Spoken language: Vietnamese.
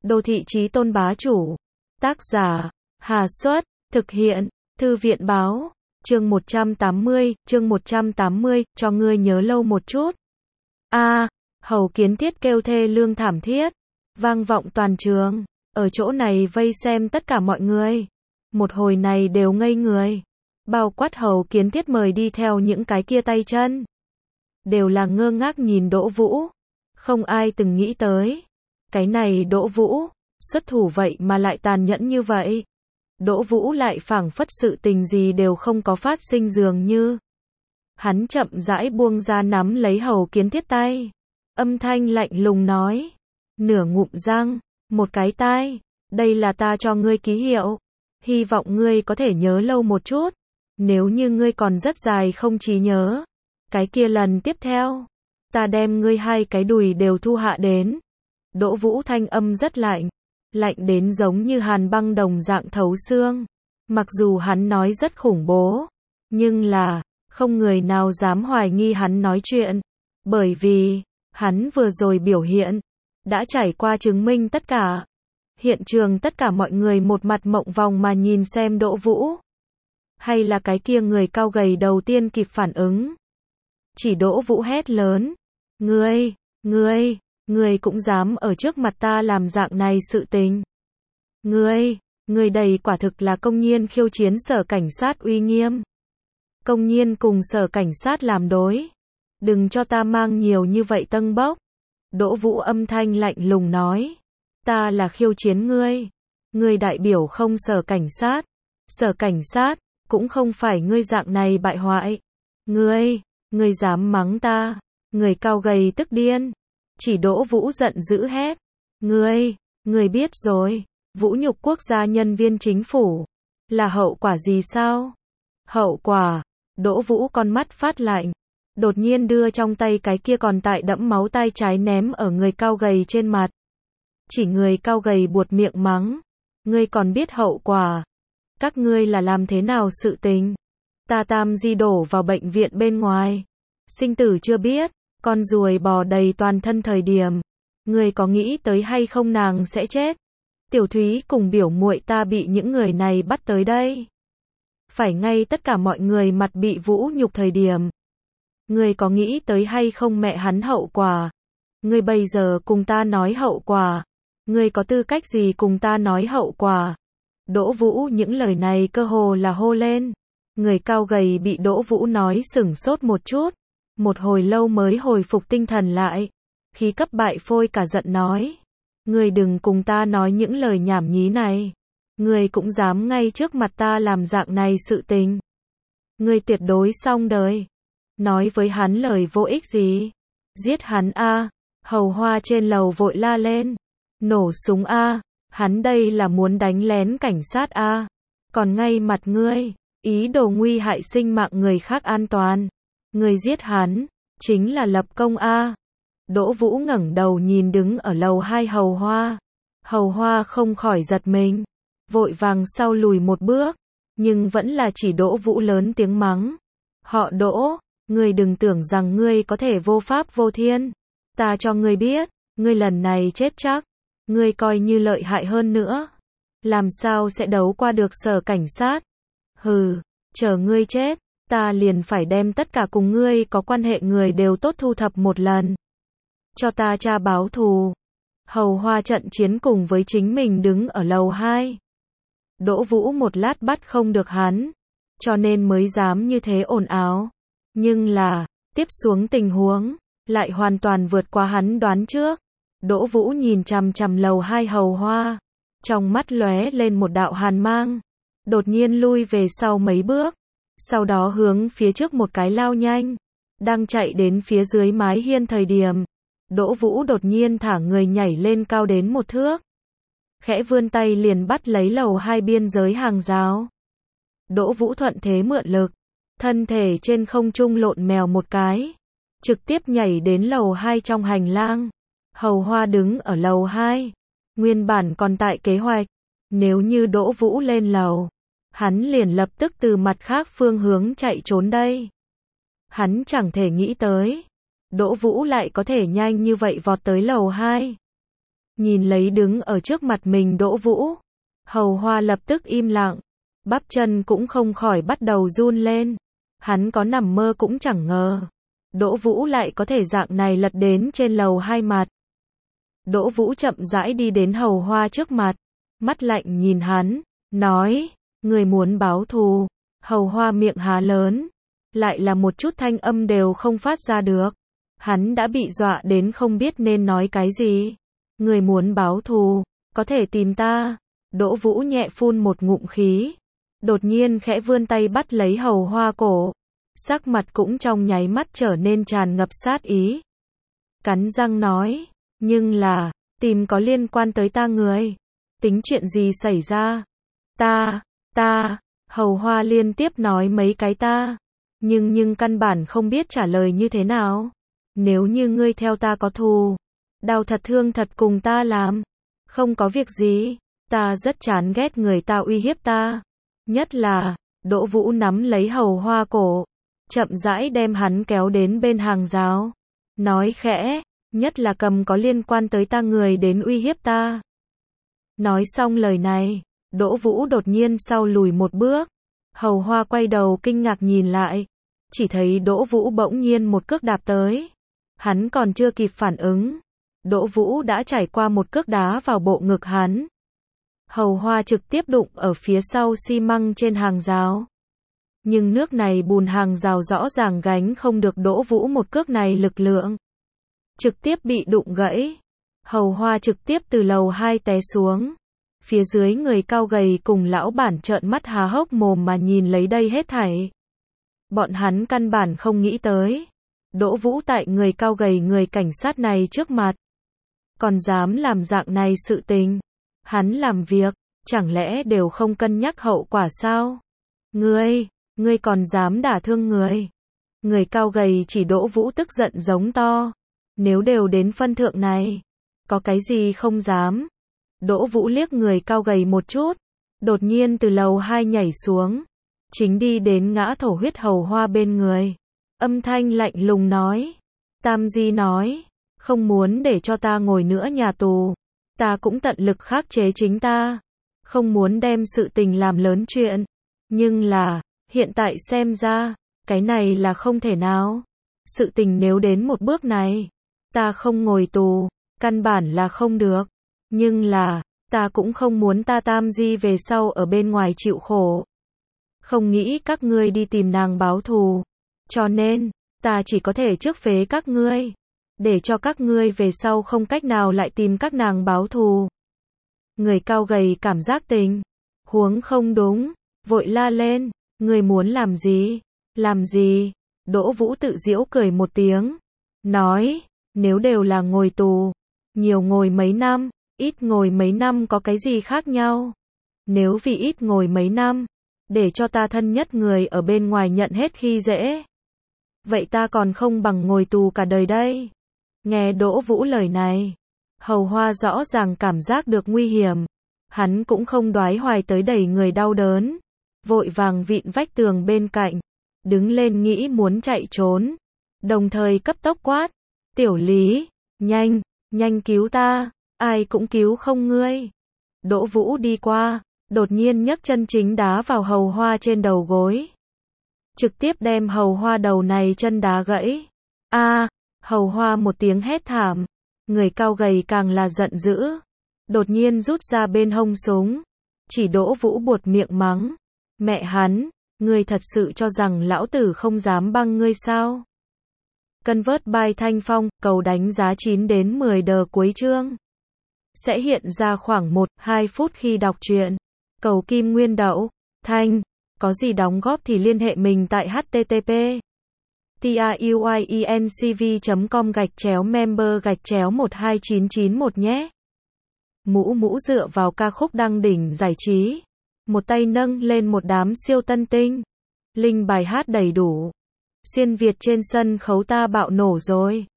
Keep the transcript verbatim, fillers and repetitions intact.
Đô thị chí tôn bá chủ. Tác giả, Hà Xuất, thực hiện, Thư viện báo, chương một trăm tám mươi, chương một trăm tám mươi, cho ngươi nhớ lâu một chút. A, Hầu Kiến Thiết kêu thê lương thảm thiết, vang vọng toàn trường, ở chỗ này vây xem tất cả mọi người. Một hồi này đều ngây người, bao quát Hầu Kiến Thiết mời đi theo những cái kia tay chân. Đều là ngơ ngác nhìn Đỗ Vũ, không ai từng nghĩ tới. Cái này Đỗ Vũ, xuất thủ vậy mà lại tàn nhẫn như vậy. Đỗ Vũ lại phảng phất sự tình gì đều không có phát sinh dường như. Hắn chậm rãi buông ra nắm lấy Hầu Kiến Thiết tay. Âm thanh lạnh lùng nói. Nửa ngụm răng, một cái tai. Đây là ta cho ngươi ký hiệu. Hy vọng ngươi có thể nhớ lâu một chút. Nếu như ngươi còn rất dài không trí nhớ. Cái kia lần tiếp theo. Ta đem ngươi hai cái đùi đều thu hạ đến. Đỗ Vũ thanh âm rất lạnh. Lạnh đến giống như hàn băng đồng dạng thấu xương. Mặc dù hắn nói rất khủng bố. Nhưng là, không người nào dám hoài nghi hắn nói chuyện. Bởi vì, hắn vừa rồi biểu hiện, đã trải qua chứng minh tất cả. Hiện trường tất cả mọi người một mặt mộng vòng mà nhìn xem Đỗ Vũ. Hay là cái kia người cao gầy đầu tiên kịp phản ứng. Chỉ Đỗ Vũ hét lớn. Ngươi, ngươi, ngươi cũng dám ở trước mặt ta làm dạng này sự tình. Ngươi, ngươi đây quả thực là công nhiên khiêu chiến sở cảnh sát uy nghiêm. Công nhiên cùng sở cảnh sát làm đối. Đừng cho ta mang nhiều như vậy tâng bốc. Đỗ Vũ âm thanh lạnh lùng nói. Ta là khiêu chiến ngươi. Ngươi đại biểu không sở cảnh sát. Sở cảnh sát, cũng không phải ngươi dạng này bại hoại. Ngươi, ngươi dám mắng ta. Người cao gầy tức điên. Chỉ Đỗ Vũ giận dữ hét. Ngươi, ngươi biết rồi. Vũ nhục quốc gia nhân viên chính phủ. Là hậu quả gì sao? Hậu quả. Đỗ Vũ con mắt phát lạnh. Đột nhiên đưa trong tay cái kia còn tại đẫm máu tay trái ném ở người cao gầy trên mặt. Chỉ người cao gầy buột miệng mắng. Ngươi còn biết hậu quả. Các ngươi là làm thế nào sự tình? Ta tam di đổ vào bệnh viện bên ngoài. Sinh tử chưa biết. Con ruồi bò đầy toàn thân thời điểm. Ngươi có nghĩ tới hay không nàng sẽ chết? Tiểu Thúy cùng biểu muội ta bị những người này bắt tới đây. Phải ngay tất cả mọi người mặt bị vũ nhục thời điểm. Ngươi có nghĩ tới hay không mẹ hắn hậu quả? Ngươi bây giờ cùng ta nói hậu quả. Ngươi có tư cách gì cùng ta nói hậu quả? Đỗ Vũ những lời này cơ hồ là hô lên. Người cao gầy bị Đỗ Vũ nói sửng sốt một chút. Một hồi lâu mới hồi phục tinh thần lại. Khí cấp bại phôi cả giận nói. Ngươi đừng cùng ta nói những lời nhảm nhí này. Ngươi cũng dám ngay trước mặt ta làm dạng này sự tình. Ngươi tuyệt đối xong đời. Nói với hắn lời vô ích gì. Giết hắn a. Hầu Hoa trên lầu vội la lên. Nổ súng a. Hắn đây là muốn đánh lén cảnh sát a. Còn ngay mặt ngươi, ý đồ nguy hại sinh mạng người khác an toàn. Ngươi giết hắn, chính là lập công a. Đỗ Vũ ngẩng đầu nhìn đứng ở lầu hai Hầu Hoa. Hầu Hoa không khỏi giật mình, vội vàng sau lùi một bước, nhưng vẫn là chỉ Đỗ Vũ lớn tiếng mắng. Họ Đỗ, ngươi đừng tưởng rằng ngươi có thể vô pháp vô thiên. Ta cho ngươi biết, ngươi lần này chết chắc. Ngươi coi như lợi hại hơn nữa. Làm sao sẽ đấu qua được sở cảnh sát? Hừ, chờ ngươi chết. Ta liền phải đem tất cả cùng ngươi có quan hệ người đều tốt thu thập một lần. Cho ta tra báo thù. Hầu Hoa trận chiến cùng với chính mình đứng ở lầu hai. Đỗ Vũ một lát bắt không được hắn. Cho nên mới dám như thế ồn ào. Nhưng là, tiếp xuống tình huống, lại hoàn toàn vượt qua hắn đoán trước. Đỗ Vũ nhìn chằm chằm lầu hai Hầu Hoa. Trong mắt lóe lên một đạo hàn mang. Đột nhiên lui về sau mấy bước. Sau đó hướng phía trước một cái lao nhanh. Đang chạy đến phía dưới mái hiên thời điểm. Đỗ Vũ đột nhiên thả người nhảy lên cao đến một thước. Khẽ vươn tay liền bắt lấy lầu hai biên giới hàng rào. Đỗ Vũ thuận thế mượn lực. Thân thể trên không trung lộn mèo một cái. Trực tiếp nhảy đến lầu hai trong hành lang. Hầu Hoa đứng ở lầu hai. Nguyên bản còn tại kế hoạch. Nếu như Đỗ Vũ lên lầu. Hắn liền lập tức từ mặt khác phương hướng chạy trốn đây. Hắn chẳng thể nghĩ tới. Đỗ Vũ lại có thể nhanh như vậy vọt tới lầu hai. nhìn lấy đứng ở trước mặt mình Đỗ Vũ. Hầu Hoa lập tức im lặng, bắp chân cũng không khỏi bắt đầu run lên. Hắn có nằm mơ cũng chẳng ngờ, Đỗ Vũ lại có thể dạng này lật đến trên lầu hai mặt. Đỗ Vũ chậm rãi đi đến Hầu Hoa trước mặt, mắt lạnh nhìn hắn, nói, người muốn báo thù. Hầu Hoa miệng há lớn, lại là một chút thanh âm đều không phát ra được. Hắn đã bị dọa đến không biết nên nói cái gì. Người muốn báo thù, có thể tìm ta. Đỗ Vũ nhẹ phun một ngụm khí, đột nhiên khẽ vươn tay bắt lấy Hầu Hoa cổ, sắc mặt cũng trong nháy mắt trở nên tràn ngập sát ý. Cắn răng nói, nhưng là, tìm có liên quan tới ta người. Tính chuyện gì xảy ra? Ta, ta, Hầu Hoa liên tiếp nói mấy cái ta, nhưng nhưng căn bản không biết trả lời như thế nào. Nếu như ngươi theo ta có thù, đau thật thương thật cùng ta làm, không có việc gì, ta rất chán ghét người ta uy hiếp ta. Nhất là, Đỗ Vũ nắm lấy Hầu Hoa cổ, chậm rãi đem hắn kéo đến bên hàng rào, nói khẽ, nhất là cầm có liên quan tới ta người đến uy hiếp ta. Nói xong lời này, Đỗ Vũ đột nhiên sau lùi một bước. Hầu Hoa quay đầu kinh ngạc nhìn lại, chỉ thấy Đỗ Vũ bỗng nhiên một cước đạp tới. Hắn còn chưa kịp phản ứng, Đỗ Vũ đã trải qua một cước đá vào bộ ngực hắn. Hầu Hoa trực tiếp đụng ở phía sau xi măng trên hàng rào. Nhưng nước này bùn hàng rào rõ ràng gánh không được Đỗ Vũ một cước này lực lượng, trực tiếp bị đụng gãy. Hầu Hoa trực tiếp từ lầu hai té xuống. Phía dưới người cao gầy cùng lão bản trợn mắt há hốc mồm mà nhìn lấy đây hết thảy. Bọn hắn căn bản không nghĩ tới, Đỗ Vũ tại người cao gầy người cảnh sát này trước mặt, còn dám làm dạng này sự tình. Hắn làm việc, chẳng lẽ đều không cân nhắc hậu quả sao? Ngươi, ngươi còn dám đả thương người. Người cao gầy chỉ Đỗ Vũ tức giận giống to. Nếu đều đến phân thượng này, có cái gì không dám? Đỗ Vũ liếc người cao gầy một chút, đột nhiên từ lầu hai nhảy xuống, chính đi đến ngã thổ huyết Hầu Hoa bên người. Âm thanh lạnh lùng nói, Tam Di nói, không muốn để cho ta ngồi nữa nhà tù, ta cũng tận lực khắc chế chính ta, không muốn đem sự tình làm lớn chuyện, nhưng là, hiện tại xem ra, cái này là không thể nào. Sự tình nếu đến một bước này, ta không ngồi tù, căn bản là không được, nhưng là, ta cũng không muốn ta Tam Di về sau ở bên ngoài chịu khổ. Không nghĩ các ngươi đi tìm nàng báo thù, cho nên, ta chỉ có thể trước phế các ngươi, để cho các ngươi về sau không cách nào lại tìm các nàng báo thù. Người cao gầy cảm giác tình huống không đúng, vội la lên, ngươi muốn làm gì? Làm gì? Đỗ Vũ tự giễu cười một tiếng, nói, nếu đều là ngồi tù, nhiều ngồi mấy năm, ít ngồi mấy năm có cái gì khác nhau? Nếu vì ít ngồi mấy năm, để cho ta thân nhất người ở bên ngoài nhận hết khi dễ, vậy ta còn không bằng ngồi tù cả đời đây. Nghe Đỗ Vũ lời này, Hầu Hoa rõ ràng cảm giác được nguy hiểm. Hắn cũng không đoái hoài tới đẩy người đau đớn, vội vàng vịn vách tường bên cạnh, đứng lên nghĩ muốn chạy trốn, đồng thời cấp tốc quát, Tiểu Lý, nhanh, nhanh cứu ta, ai cũng cứu không ngươi. Đỗ Vũ đi qua, đột nhiên nhấc chân chính đá vào Hầu Hoa trên đầu gối, trực tiếp đem Hầu Hoa đầu này chân đá gãy. A, Hầu Hoa một tiếng hét thảm, người cao gầy càng là giận dữ, đột nhiên rút ra bên hông súng, chỉ Đỗ Vũ buột miệng mắng, mẹ hắn, ngươi thật sự cho rằng lão tử không dám băng ngươi sao? Convert by Thanh Phong, cầu đánh giá chín đến mười đờ cuối chương. Sẽ hiện ra khoảng một đến hai phút khi đọc truyện. Cầu Kim Nguyên Đậu, Thanh, có gì đóng góp thì liên hệ mình tại http truyencv chấm com gạch chéo member gạch chéo một hai chín chín một nhé. Mũ mũ dựa vào ca khúc đăng đỉnh giải trí, một tay nâng lên một đám siêu tân tinh, link bài hát đầy đủ, xuyên Việt trên sân khấu ta bạo nổ rồi.